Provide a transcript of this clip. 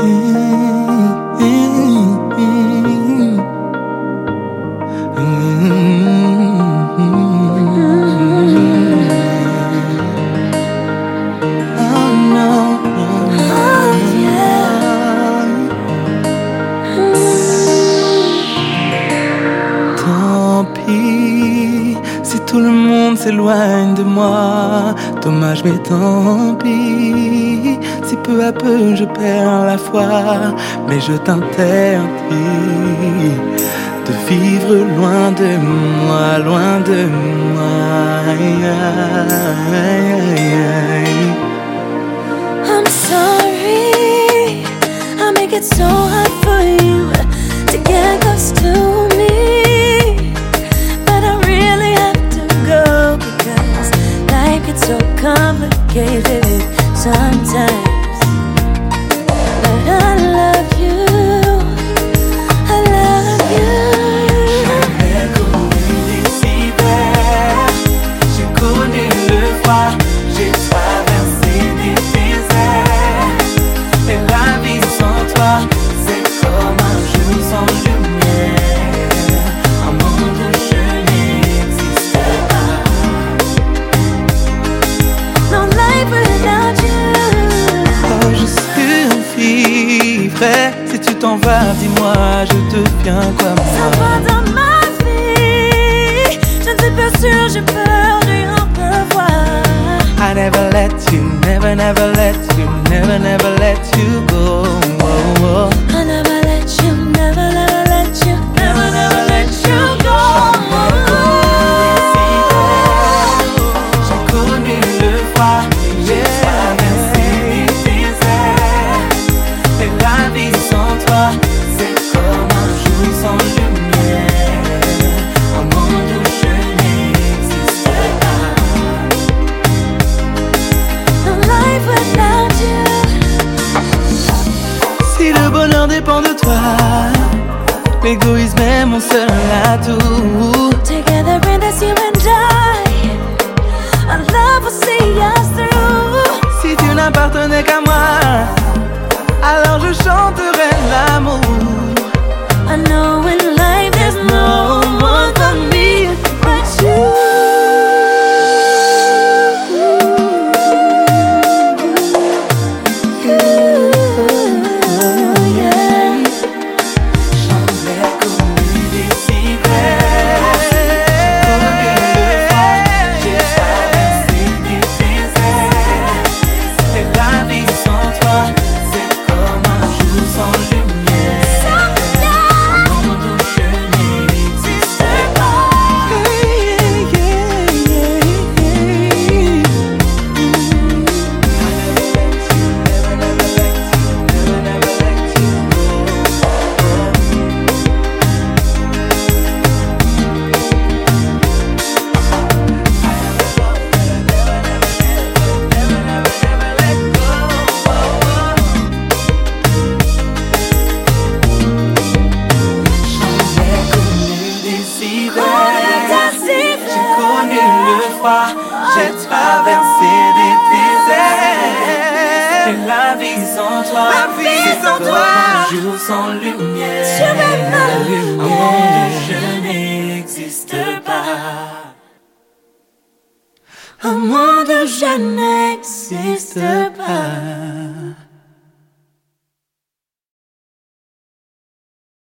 S'éloigne de moi, dommage mais tant pis. Si peu à peu je perds la foi, mais je t'interdis de vivre loin de moi, loin de moi. I'm sorry, I make it so hard for you to get close to me. It's so complicated sometimes, but I love you, I love you. Jamais connu des hivers, j'ai connu le froid, j'ai traversé des déserts. Et la vie sans toi, c'est comme un jour sans lumière, un monde où je n'existe pas. No life without you. Oh, je survivrai. Si tu t'en vas, dis-moi, je deviens quoi moi? Ça va dans ma vie, je ne suis pas sûre, j'ai peur du au revoir. I never let you, never, never let you, never, never let you go. Oh, oh. I never let you, never, never let you, never, never let you go. J'ai connu le froid, j'ai traversé les déserts. Et la vie sans toi, c'est comme un jour sans lumière, un monde où je n'existe pas. No life without you. Si le bonheur dépend de toi, l'égoïsme est mon seul atout. Together in this you and I, our love will see us through. Si tu n'appartenais qu'à moi, alors je chanterais l'amour. I know in life there's no one for me but you. J'ai traversé des déserts. Et la vie sans toi, un jour sans lumière, un monde où je n'existe pas, un monde où je n'existe pas.